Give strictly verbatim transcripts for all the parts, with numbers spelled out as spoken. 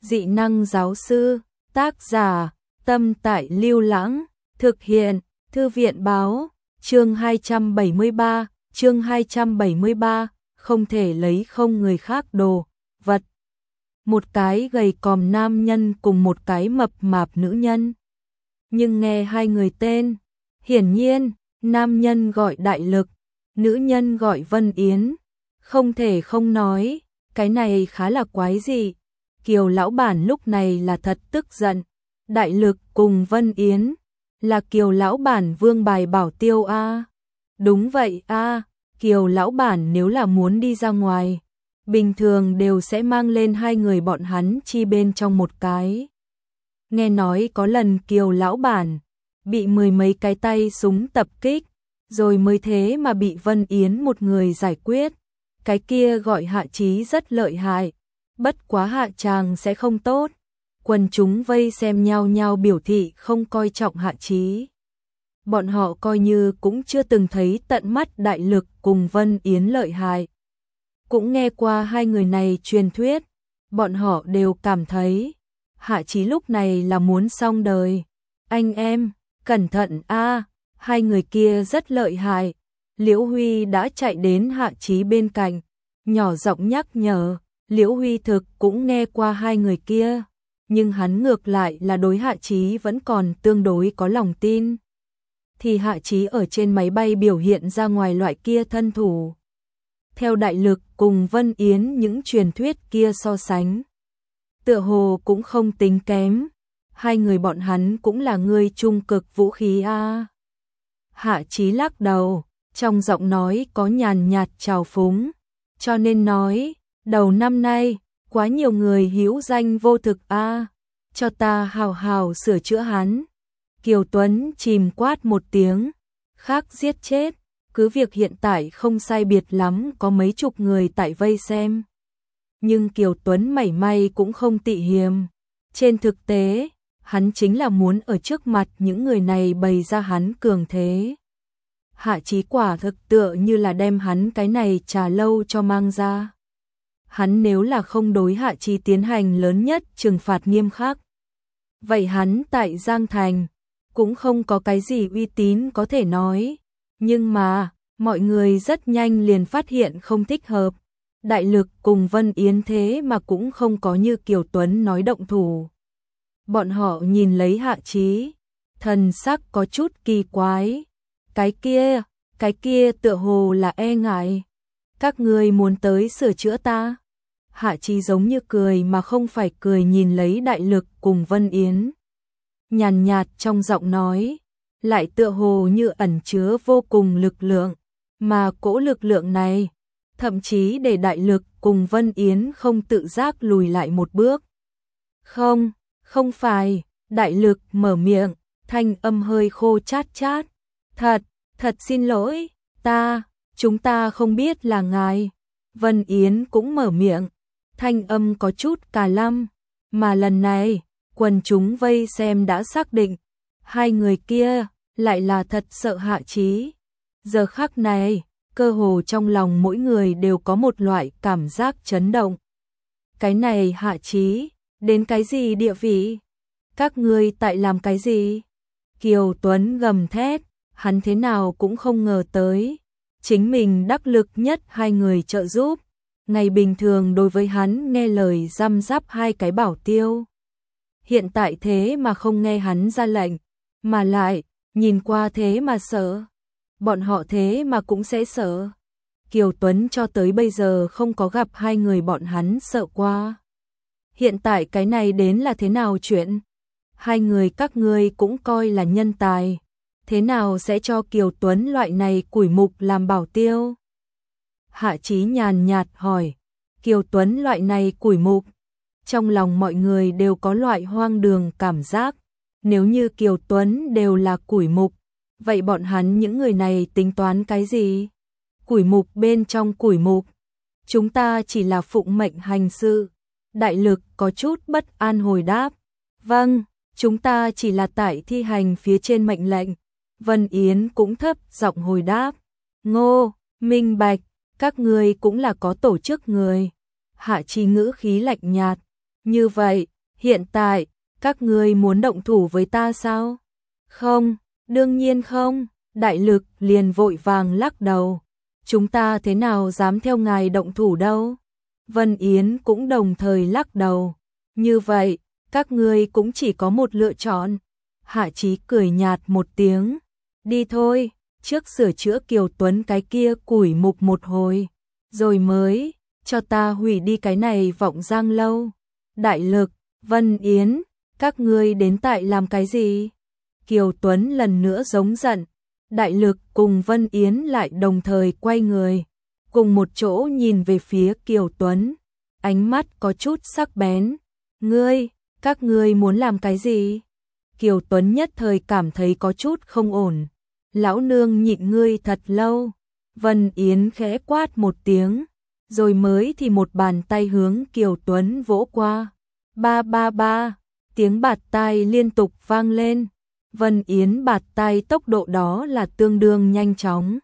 Dị năng giáo sư, tác giả, Tâm Tại Lưu Lãng, thực hiện, Thư viện báo, chương hai trăm bảy mươi ba, chương hai trăm bảy mươi ba, không thể lấy không người khác đồ, vật. Một cái gầy còm nam nhân cùng một cái mập mạp nữ nhân. Nhưng nghe hai người tên, hiển nhiên, nam nhân gọi Đại Lực, nữ nhân gọi Vân Yến. Không thể không nói, cái này khá là quái dị. Kiều lão bản lúc này là thật tức giận. Đại Lực cùng Vân Yến là Kiều lão bản vương bài bảo tiêu a. Đúng vậy a, Kiều lão bản nếu là muốn đi ra ngoài, bình thường đều sẽ mang lên hai người bọn hắn chi bên trong một cái. Nghe nói có lần Kiều lão bản bị mười mấy cái tay súng tập kích, rồi mới thế mà bị Vân Yến một người giải quyết. Cái kia gọi Hạ Chí rất lợi hại, bất quá hạ chàng sẽ không tốt. Quần chúng vây xem nhau nhau biểu thị không coi trọng Hạ Chí. Bọn họ coi như cũng chưa từng thấy tận mắt Đại Lực cùng Vân Yến lợi hại. Cũng nghe qua hai người này truyền thuyết, bọn họ đều cảm thấy Hạ Chí lúc này là muốn xong đời. Anh em, cẩn thận a, hai người kia rất lợi hại. Liễu Huy đã chạy đến Hạ Chí bên cạnh, nhỏ giọng nhắc nhở. Liễu Huy thực cũng nghe qua hai người kia, nhưng hắn ngược lại là đối Hạ Chí vẫn còn tương đối có lòng tin. Thì Hạ Chí ở trên máy bay biểu hiện ra ngoài loại kia thân thủ. Theo Đại Lực cùng Vân Yến những truyền thuyết kia so sánh, tựa hồ cũng không tính kém. Hai người bọn hắn cũng là người trung cực vũ khí a. Hạ Chí lắc đầu, trong giọng nói có nhàn nhạt trào phúng, cho nên nói, đầu năm nay, quá nhiều người hữu danh vô thực a, cho ta hào hào sửa chữa hắn. Kiều Tuấn chìm quát một tiếng, khác giết chết, cứ việc hiện tại không sai biệt lắm có mấy chục người tại vây xem. Nhưng Kiều Tuấn mảy may cũng không tị hiềm, trên thực tế, hắn chính là muốn ở trước mặt những người này bày ra hắn cường thế. Hạ Chí quả thực tựa như là đem hắn cái này trà lâu cho mang ra. Hắn nếu là không đối Hạ Chí tiến hành lớn nhất trừng phạt nghiêm khắc, vậy hắn tại Giang Thành cũng không có cái gì uy tín có thể nói. Nhưng mà, mọi người rất nhanh liền phát hiện không thích hợp. Đại Lực cùng Vân Yến thế mà cũng không có như Kiều Tuấn nói động thủ. Bọn họ nhìn lấy Hạ Chí, thần sắc có chút kỳ quái. Cái kia, cái kia tựa hồ là e ngại. Các ngươi muốn tới sửa chữa ta? Hạ Chí giống như cười mà không phải cười nhìn lấy Đại Lực cùng Vân Yến. Nhàn nhạt trong giọng nói, lại tựa hồ như ẩn chứa vô cùng lực lượng, mà cỗ lực lượng này, thậm chí để Đại Lực cùng Vân Yến không tự giác lùi lại một bước. Không, không phải, Đại Lực mở miệng, thanh âm hơi khô chát chát. Thật, thật xin lỗi, ta, chúng ta không biết là ngài. Vân Yến cũng mở miệng, thanh âm có chút cà lăm, mà lần này, quần chúng vây xem đã xác định, hai người kia lại là thật sợ Hạ Chí. Giờ khắc này, cơ hồ trong lòng mỗi người đều có một loại cảm giác chấn động. Cái này Hạ Chí, đến cái gì địa vị? Các ngươi tại làm cái gì? Kiều Tuấn gầm thét, hắn thế nào cũng không ngờ tới. Chính mình đắc lực nhất hai người trợ giúp. Ngày bình thường đối với hắn nghe lời răm rắp hai cái bảo tiêu. Hiện tại thế mà không nghe hắn ra lệnh, mà lại, nhìn qua thế mà sợ. Bọn họ thế mà cũng sẽ sợ. Kiều Tuấn cho tới bây giờ không có gặp hai người bọn hắn sợ qua. Hiện tại cái này đến là thế nào chuyện? Hai người các ngươi cũng coi là nhân tài. Thế nào sẽ cho Kiều Tuấn loại này củi mục làm bảo tiêu? Hạ Chí nhàn nhạt hỏi. Kiều Tuấn loại này củi mục. Trong lòng mọi người đều có loại hoang đường cảm giác. Nếu như Kiều Tuấn đều là củi mục, vậy bọn hắn những người này tính toán cái gì? Củi mục bên trong củi mục. Chúng ta chỉ là phụng mệnh hành sự. Đại Lực có chút bất an hồi đáp. Vâng, chúng ta chỉ là tại thi hành phía trên mệnh lệnh. Vân Yến cũng thấp giọng hồi đáp. Ngô, minh bạch, các ngươi cũng là có tổ chức người. Hạ Chí ngữ khí lạnh nhạt. Như vậy, Hiện tại, các ngươi muốn động thủ với ta sao? Không, đương nhiên không, Đại Lực liền vội vàng lắc đầu. Chúng ta thế nào dám theo ngài động thủ đâu? Vân Yến cũng đồng thời lắc đầu. Như vậy, các ngươi cũng chỉ có một lựa chọn. Hạ Chí cười nhạt một tiếng. Đi thôi, trước sửa chữa Kiều Tuấn cái kia củi mục một hồi, rồi mới cho ta hủy đi cái này Vọng Giang lâu. Đại Lực, Vân Yến, các ngươi đến tại làm cái gì? Kiều Tuấn lần nữa giống giận. Đại Lực cùng Vân Yến lại đồng thời quay người, cùng một chỗ nhìn về phía Kiều Tuấn, ánh mắt có chút sắc bén. Ngươi, các ngươi muốn làm cái gì? Kiều Tuấn nhất thời cảm thấy có chút không ổn. Lão nương nhịn ngươi thật lâu. Vân Yến khẽ quát một tiếng, rồi mới thì một bàn tay hướng Kiều Tuấn vỗ qua. Ba ba ba, tiếng bạt tai liên tục vang lên. Vân Yến bạt tai tốc độ đó là tương đương nhanh chóng.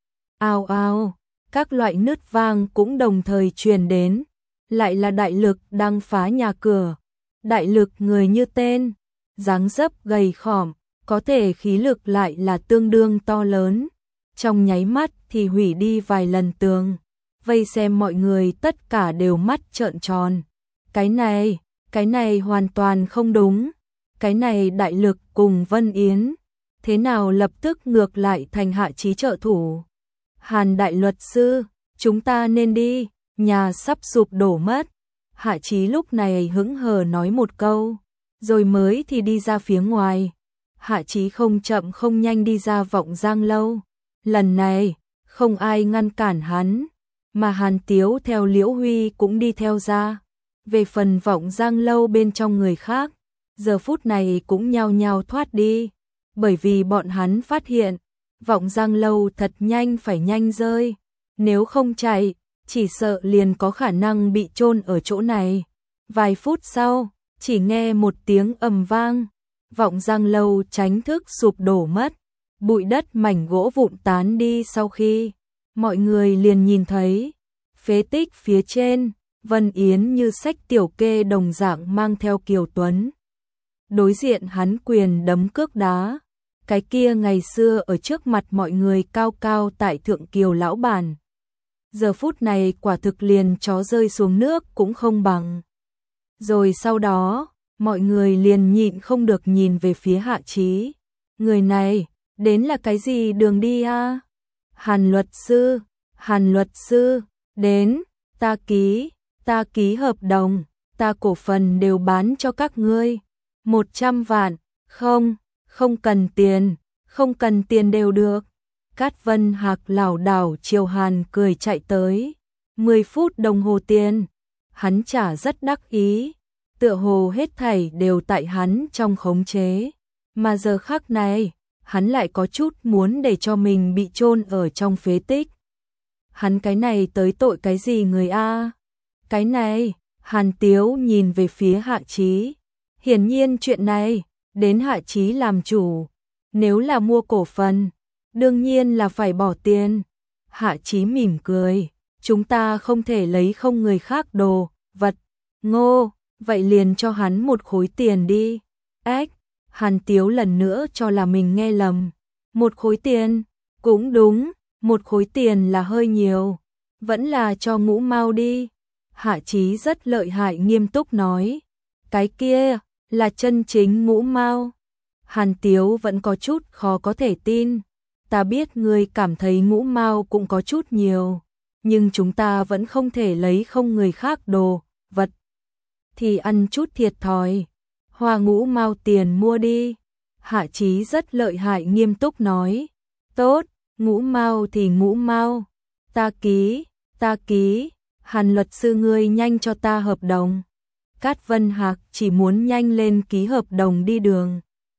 Ao ao, các loại nứt vang cũng đồng thời truyền đến. Lại là Đại Lực đang phá nhà cửa. Đại Lực người như tên, dáng dấp gầy khỏm, có thể khí lực lại là tương đương to lớn. Trong nháy mắt thì hủy đi vài lần tường. Vây xem mọi người tất cả đều mắt trợn tròn. Cái này, cái này hoàn toàn không đúng. Cái này Đại Lực cùng Vân Yến, thế nào lập tức ngược lại thành Hạ Chí trợ thủ? Hàn đại luật sư, chúng ta nên đi, nhà sắp sụp đổ mất. Hạ Chí lúc này hững hờ nói một câu, rồi mới thì đi ra phía ngoài. Hạ Chí không chậm không nhanh đi ra Vọng Giang lâu. Lần này, không ai ngăn cản hắn, mà Hàn Tiếu theo Liễu Huy cũng đi theo ra. Về phần Vọng Giang lâu bên trong người khác, giờ phút này cũng nhao nhao thoát đi, bởi vì bọn hắn phát hiện, Vọng Giang lâu thật nhanh phải nhanh rơi, nếu không chạy, chỉ sợ liền có khả năng bị chôn ở chỗ này. Vài phút sau, chỉ nghe một tiếng ầm vang, Vọng Giang lâu chính thức sụp đổ mất, bụi đất mảnh gỗ vụn tán đi. Sau khi mọi người liền nhìn thấy phế tích phía trên, Vân Yến như sách tiểu kê đồng dạng mang theo Kiều Tuấn. Đối diện hắn quyền đấm cước đá, cái kia ngày xưa ở trước mặt mọi người cao cao tại thượng Kiều lão bản. Giờ phút này quả thực liền chó rơi xuống nước cũng không bằng. Rồi sau đó, mọi người liền nhịn không được nhìn về phía Hạ Chí. Người này, đến là cái gì đường đi a? Hàn luật sư, Hàn luật sư, đến, ta ký, ta ký hợp đồng, ta cổ phần đều bán cho các ngươi. Một trăm vạn, không, không cần tiền, không cần tiền đều được. Cát Vân Hạc lảo đảo chiều Hàn cười chạy tới. Mười phút đồng hồ tiền, hắn trả rất đắc ý, tựa hồ hết thảy đều tại hắn trong khống chế. Mà giờ khắc này, hắn lại có chút muốn để cho mình bị chôn ở trong phế tích. Hắn cái này tới tội cái gì người a? Cái này, Hàn Tiếu nhìn về phía Hạ Chí. Hiển nhiên chuyện này, đến Hạ Chí làm chủ. Nếu là mua cổ phần, đương nhiên là phải bỏ tiền. Hạ Chí mỉm cười. Chúng ta không thể lấy không người khác đồ, vật, ngô, vậy liền cho hắn một khối tiền đi. Ếch, Hàn Tiếu lần nữa cho là mình nghe lầm. Một khối tiền, cũng đúng, một khối tiền là hơi nhiều. Vẫn là cho Ngũ Mao đi. Hạ Chí rất lợi hại nghiêm túc nói. Cái kia, là chân chính Ngũ Mao. Hàn Tiếu vẫn có chút khó có thể tin. Ta biết ngươi cảm thấy Ngũ Mao cũng có chút nhiều, nhưng chúng ta vẫn không thể lấy không người khác đồ, vật. Thì ăn chút thiệt thòi. Hoa Ngũ Mao tiền mua đi. Hạ Chí rất lợi hại nghiêm túc nói. Tốt, Ngũ Mao thì Ngũ Mao. Ta ký, ta ký. Hàn luật sư ngươi nhanh cho ta hợp đồng. Cát Vân Hạc chỉ muốn nhanh lên ký hợp đồng đi đường.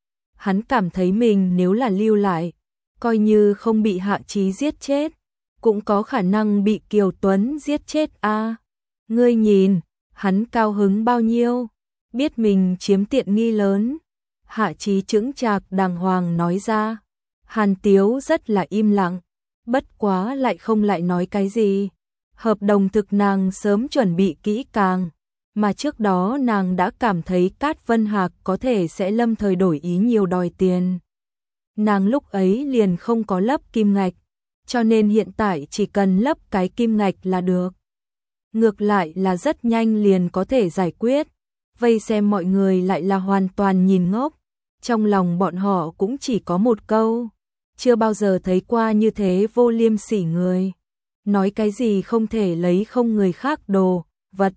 Hắn cảm thấy mình nếu là lưu lại, coi như không bị Hạ Chí giết chết, cũng có khả năng bị Kiều Tuấn giết chết a. À, ngươi nhìn, hắn cao hứng bao nhiêu, biết mình chiếm tiện nghi lớn. Hạ Chí chững chạc đàng hoàng nói ra. Hàn Tiếu rất là im lặng, bất quá lại không lại nói cái gì. Hợp đồng thực nàng sớm chuẩn bị kỹ càng, mà trước đó nàng đã cảm thấy Cát Vân Hạc có thể sẽ lâm thời đổi ý nhiều đòi tiền. Nàng lúc ấy liền không có lấp kim ngạch, cho nên hiện tại chỉ cần lấp cái kim ngạch là được. Ngược lại là rất nhanh liền có thể giải quyết, vây xem mọi người lại là hoàn toàn nhìn ngốc, trong lòng bọn họ cũng chỉ có một câu, chưa bao giờ thấy qua như thế vô liêm sỉ người. Nói cái gì không thể lấy không người khác đồ, vật.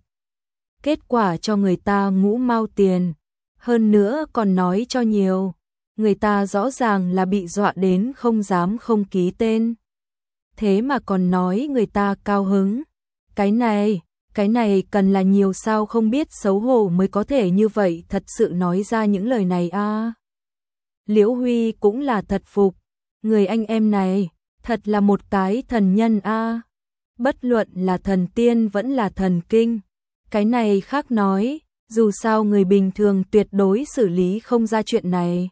Kết quả cho người ta ngũ mao tiền, hơn nữa còn nói cho nhiều. Người ta rõ ràng là bị dọa đến không dám không ký tên. Thế mà còn nói người ta cao hứng. Cái này, cái này cần là nhiều sao không biết xấu hổ mới có thể như vậy thật sự nói ra những lời này a. À. Liễu Huy cũng là thật phục, người anh em này, thật là một cái thần nhân a. À. Bất luận là thần tiên vẫn là thần kinh. Cái này khác nói, dù sao người bình thường tuyệt đối xử lý không ra chuyện này.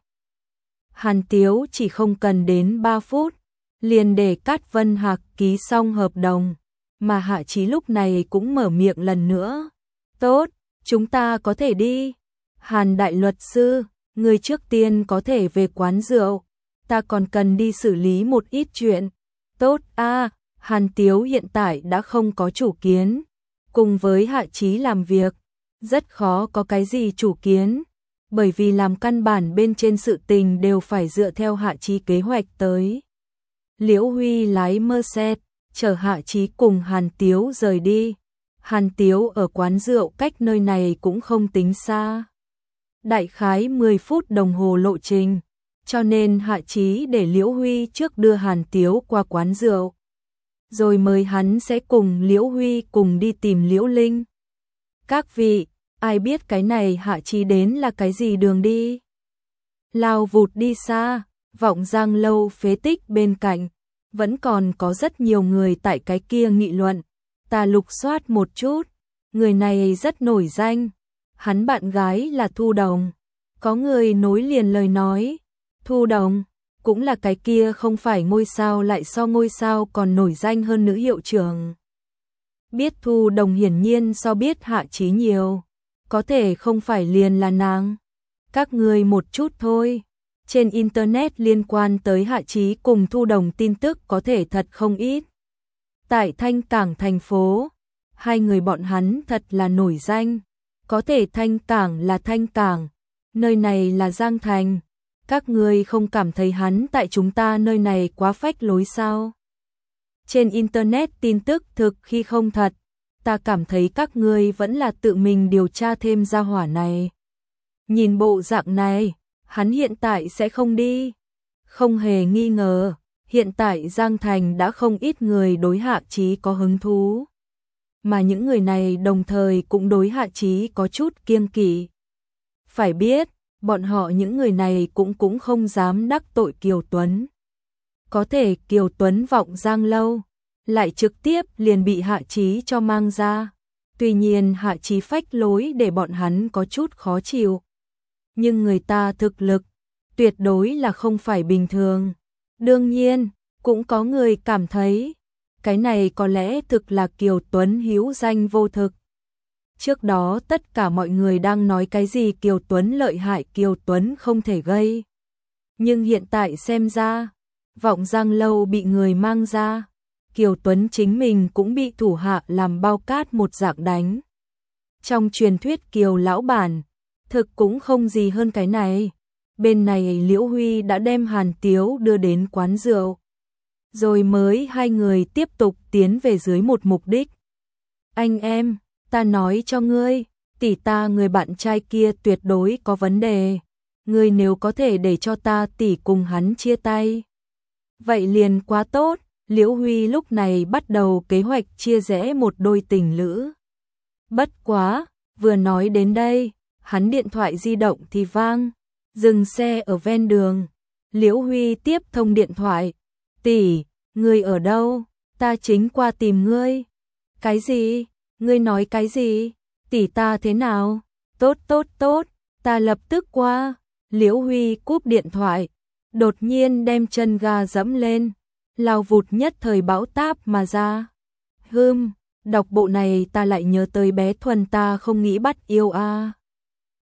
Hàn Tiếu chỉ không cần đến ba phút, liền để Cát Vân Hạc ký xong hợp đồng, mà Hạ Chí lúc này cũng mở miệng lần nữa. Tốt, chúng ta có thể đi. Hàn đại luật sư, người trước tiên có thể về quán rượu, ta còn cần đi xử lý một ít chuyện. Tốt a, à, Hàn Tiếu hiện tại đã không có chủ kiến, cùng với Hạ Chí làm việc, rất khó có cái gì chủ kiến. Bởi vì làm căn bản bên trên sự tình đều phải dựa theo Hạ Chí kế hoạch tới. Liễu Huy lái Mercedes, chở Hạ Chí cùng Hàn Tiếu rời đi. Hàn Tiếu ở quán rượu cách nơi này cũng không tính xa. Đại khái mười phút đồng hồ lộ trình, cho nên Hạ Chí để Liễu Huy trước đưa Hàn Tiếu qua quán rượu. Rồi mời hắn sẽ cùng Liễu Huy cùng đi tìm Liễu Linh. Các vị, ai biết cái này Hạ Chí đến là cái gì đường đi? Lao vụt đi xa, Vọng Giang lâu phế tích bên cạnh, vẫn còn có rất nhiều người tại cái kia nghị luận. Ta lục soát một chút, người này rất nổi danh, hắn bạn gái là Thu Đồng. Có người nối liền lời nói, Thu Đồng, cũng là cái kia không phải ngôi sao lại so ngôi sao còn nổi danh hơn nữ hiệu trưởng. Biết Thu Đồng hiển nhiên so biết Hạ Chí nhiều. Có thể không phải liền là nàng. Các người một chút thôi. Trên Internet liên quan tới Hạ Chí cùng Thu Đồng tin tức có thể thật không ít. Tại Thanh Cảng thành phố, hai người bọn hắn thật là nổi danh. Có thể Thanh Cảng là Thanh Cảng, nơi này là Giang Thành. Các người không cảm thấy hắn tại chúng ta nơi này quá phách lối sao? Trên Internet tin tức thực khi không thật. Ta cảm thấy các ngươi vẫn là tự mình điều tra thêm ra hỏa này. Nhìn bộ dạng này, hắn hiện tại sẽ không đi. Không hề nghi ngờ, hiện tại Giang Thành đã không ít người đối Hạ Chí có hứng thú. Mà những người này đồng thời cũng đối Hạ Chí có chút kiêng kỵ. Phải biết, bọn họ những người này cũng cũng không dám đắc tội Kiều Tuấn. Có thể Kiều Tuấn Vọng Giang lâu, lại trực tiếp liền bị Hạ Chí cho mang ra. Tuy nhiên Hạ Chí phách lối để bọn hắn có chút khó chịu. Nhưng người ta thực lực, tuyệt đối là không phải bình thường. Đương nhiên, cũng có người cảm thấy, cái này có lẽ thực là Kiều Tuấn hữu danh vô thực. Trước đó tất cả mọi người đang nói cái gì Kiều Tuấn lợi hại, Kiều Tuấn không thể gây. Nhưng hiện tại xem ra, Vọng Giang lâu bị người mang ra. Kiều Tuấn chính mình cũng bị thủ hạ làm bao cát một dạng đánh. Trong truyền thuyết Kiều lão bản, thực cũng không gì hơn cái này. Bên này Liễu Huy đã đem Hàn Tiếu đưa đến quán rượu. Rồi mới hai người tiếp tục tiến về dưới một mục đích. Anh em, ta nói cho ngươi, tỷ ta người bạn trai kia tuyệt đối có vấn đề. Ngươi nếu có thể để cho ta tỷ cùng hắn chia tay, vậy liền quá tốt. Liễu Huy lúc này bắt đầu kế hoạch chia rẽ một đôi tình lữ. Bất quá, vừa nói đến đây, hắn điện thoại di động thì vang, dừng xe ở ven đường. Liễu Huy tiếp thông điện thoại. Tỷ, ngươi ở đâu? Ta chính qua tìm ngươi. Cái gì? Ngươi nói cái gì? Tỷ ta thế nào? Tốt tốt tốt, ta lập tức qua. Liễu Huy cúp điện thoại, đột nhiên đem chân ga dẫm lên. Lao vụt nhất thời bão táp mà ra. Hừm, Đọc bộ này ta lại nhớ tới bé Thuần ta không nghĩ bắt yêu a.